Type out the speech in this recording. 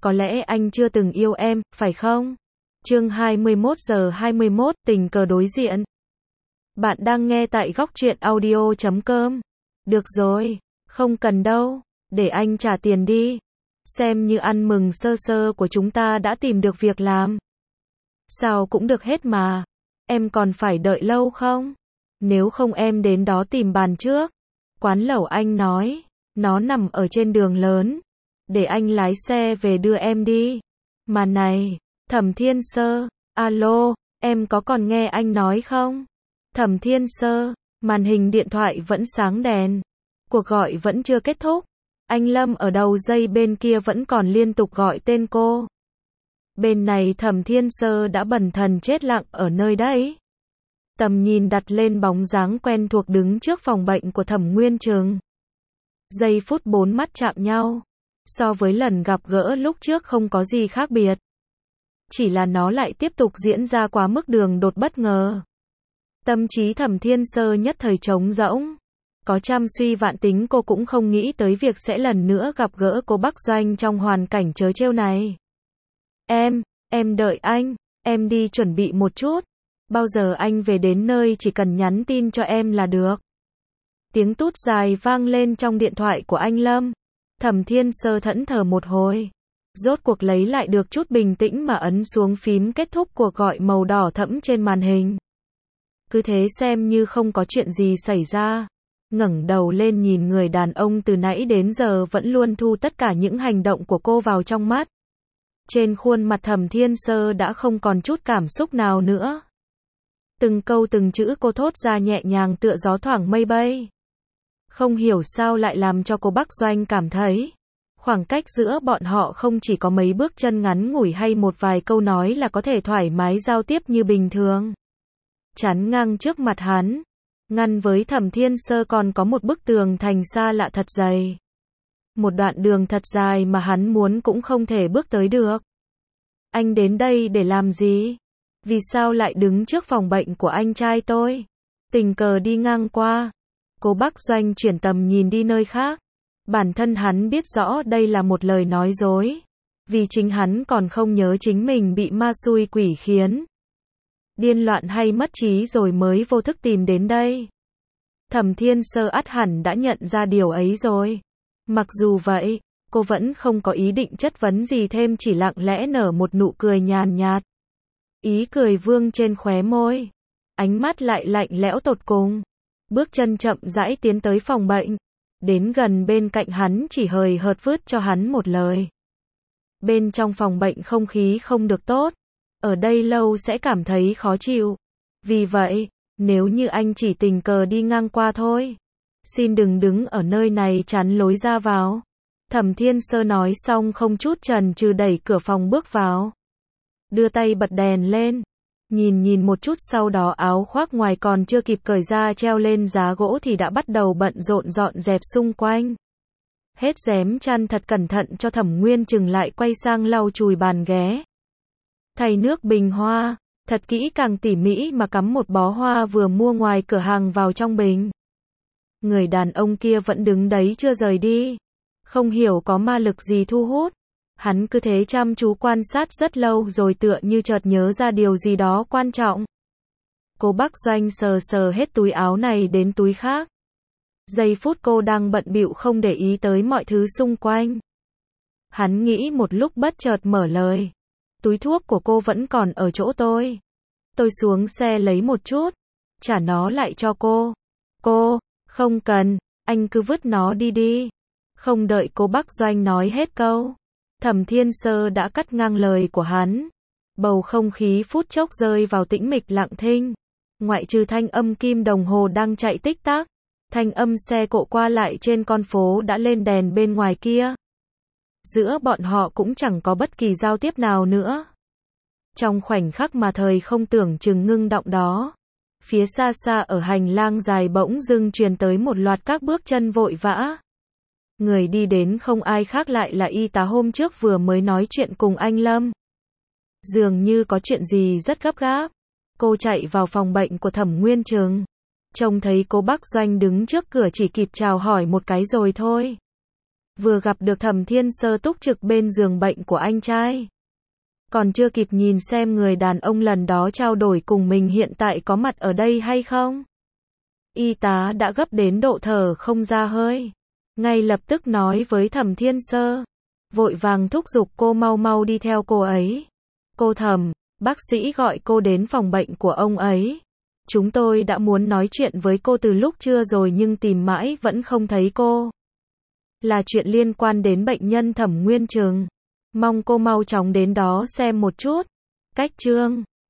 có lẽ anh chưa từng yêu em, phải không? Chương 21:21, tình cờ đối diện. Bạn đang nghe tại góc truyện audio.com. Được rồi, không cần đâu, để anh trả tiền đi. Xem như ăn mừng sơ sơ của chúng ta đã tìm được việc làm. Sao cũng được hết mà. Em còn phải đợi lâu không? Nếu không em đến đó tìm bàn trước. Quán lẩu anh nói, nó nằm ở trên đường lớn. Để anh lái xe về đưa em đi. Mà này, Thẩm Thiên Sơ, alo, em có còn nghe anh nói không? Thẩm Thiên Sơ, màn hình điện thoại vẫn sáng đèn. Cuộc gọi vẫn chưa kết thúc. Anh Lâm ở đầu dây bên kia vẫn còn liên tục gọi tên cô. Bên này Thẩm Thiên Sơ đã bần thần chết lặng ở nơi đấy. Tầm nhìn đặt lên bóng dáng quen thuộc đứng trước phòng bệnh của Thẩm Nguyên Trường. Giây phút bốn mắt chạm nhau. So với lần gặp gỡ lúc trước không có gì khác biệt. Chỉ là nó lại tiếp tục diễn ra quá mức đường đột bất ngờ. Tâm trí Thẩm Thiên Sơ nhất thời trống rỗng. Có trăm suy vạn tính cô cũng không nghĩ tới việc sẽ lần nữa gặp gỡ cô Bắc Doanh trong hoàn cảnh trớ trêu này. Em đợi anh, em đi chuẩn bị một chút. Bao giờ anh về đến nơi chỉ cần nhắn tin cho em là được. Tiếng tút dài vang lên trong điện thoại của anh Lâm. Thẩm Thiên Sơ thẫn thờ một hồi. Rốt cuộc lấy lại được chút bình tĩnh mà ấn xuống phím kết thúc cuộc gọi màu đỏ thẫm trên màn hình. Cứ thế xem như không có chuyện gì xảy ra. Ngẩng đầu lên nhìn người đàn ông từ nãy đến giờ vẫn luôn thu tất cả những hành động của cô vào trong mắt. Trên khuôn mặt Thẩm Thiên Sơ đã không còn chút cảm xúc nào nữa. Từng câu từng chữ cô thốt ra nhẹ nhàng tựa gió thoảng mây bay. Không hiểu sao lại làm cho cô Bắc Doanh cảm thấy khoảng cách giữa bọn họ không chỉ có mấy bước chân ngắn ngủi hay một vài câu nói là có thể thoải mái giao tiếp như bình thường. Chắn ngang trước mặt hắn, ngăn với Thẩm Thiên Sơ còn có một bức tường thành xa lạ thật dày. Một đoạn đường thật dài mà hắn muốn cũng không thể bước tới được. Anh đến đây để làm gì? Vì sao lại đứng trước phòng bệnh của anh trai tôi? Tình cờ đi ngang qua. Cô Bắc Doanh chuyển tầm nhìn đi nơi khác. Bản thân hắn biết rõ đây là một lời nói dối. Vì chính hắn còn không nhớ chính mình bị ma xui quỷ khiến. Điên loạn hay mất trí rồi mới vô thức tìm đến đây. Thẩm Thiên Sơ ắt hẳn đã nhận ra điều ấy rồi. Mặc dù vậy, cô vẫn không có ý định chất vấn gì thêm, chỉ lặng lẽ nở một nụ cười nhàn nhạt. Ý cười vương trên khóe môi. Ánh mắt lại lạnh lẽo tột cùng. Bước chân chậm rãi tiến tới phòng bệnh. Đến gần bên cạnh hắn chỉ hời hợt vứt cho hắn một lời. Bên trong phòng bệnh không khí không được tốt. Ở đây lâu sẽ cảm thấy khó chịu. Vì vậy, nếu như anh chỉ tình cờ đi ngang qua thôi, xin đừng đứng ở nơi này chắn lối ra vào. Thẩm Thiên Sơ nói xong không chút chần chừ đẩy cửa phòng bước vào. Đưa tay bật đèn lên. Nhìn một chút, sau đó áo khoác ngoài còn chưa kịp cởi ra treo lên giá gỗ thì đã bắt đầu bận rộn dọn dẹp xung quanh. Hết rém chăn thật cẩn thận cho Thẩm Nguyên Trừng, lại quay sang lau chùi bàn ghế. Thay nước bình hoa, thật kỹ càng tỉ mỉ mà cắm một bó hoa vừa mua ngoài cửa hàng vào trong bình. Người đàn ông kia vẫn đứng đấy chưa rời đi. Không hiểu có ma lực gì thu hút. Hắn cứ thế chăm chú quan sát rất lâu rồi tựa như chợt nhớ ra điều gì đó quan trọng. Cô Bắc Doanh sờ sờ hết túi áo này đến túi khác. Giây phút cô đang bận bịu không để ý tới mọi thứ xung quanh. Hắn nghĩ một lúc bất chợt mở lời. Túi thuốc của cô vẫn còn ở chỗ tôi. Tôi xuống xe lấy một chút. Trả nó lại cho cô. Cô, không cần, anh cứ vứt nó đi đi. Không đợi cô Bắc Doanh nói hết câu. Thẩm Thiên Sơ đã cắt ngang lời của hắn. Bầu không khí phút chốc rơi vào tĩnh mịch lặng thinh. Ngoại trừ thanh âm kim đồng hồ đang chạy tích tắc, thanh âm xe cộ qua lại trên con phố đã lên đèn bên ngoài kia. Giữa bọn họ cũng chẳng có bất kỳ giao tiếp nào nữa. Trong khoảnh khắc mà thời không tưởng chừng ngưng động đó, phía xa xa ở hành lang dài bỗng dưng truyền tới một loạt các bước chân vội vã. Người đi đến không ai khác lại là y tá hôm trước vừa mới nói chuyện cùng anh Lâm. Dường như có chuyện gì rất gấp gáp. Cô chạy vào phòng bệnh của Thẩm Nguyên Trường. Trông thấy cô Bắc Doanh đứng trước cửa chỉ kịp chào hỏi một cái rồi thôi. vừa gặp được Thẩm Thiên Sơ túc trực bên giường bệnh của anh trai. Còn chưa kịp nhìn xem người đàn ông lần đó trao đổi cùng mình hiện tại có mặt ở đây hay không. Y tá đã gấp đến độ thở không ra hơi. Ngay lập tức nói với Thẩm Thiên Sơ. Vội vàng thúc giục cô mau mau đi theo cô ấy. Cô Thẩm, bác sĩ gọi cô đến phòng bệnh của ông ấy. Chúng tôi đã muốn nói chuyện với cô từ lúc trưa rồi nhưng tìm mãi vẫn không thấy cô. Là chuyện liên quan đến bệnh nhân Thẩm Nguyên Trừng. Mong cô mau chóng đến đó xem một chút. Cách chương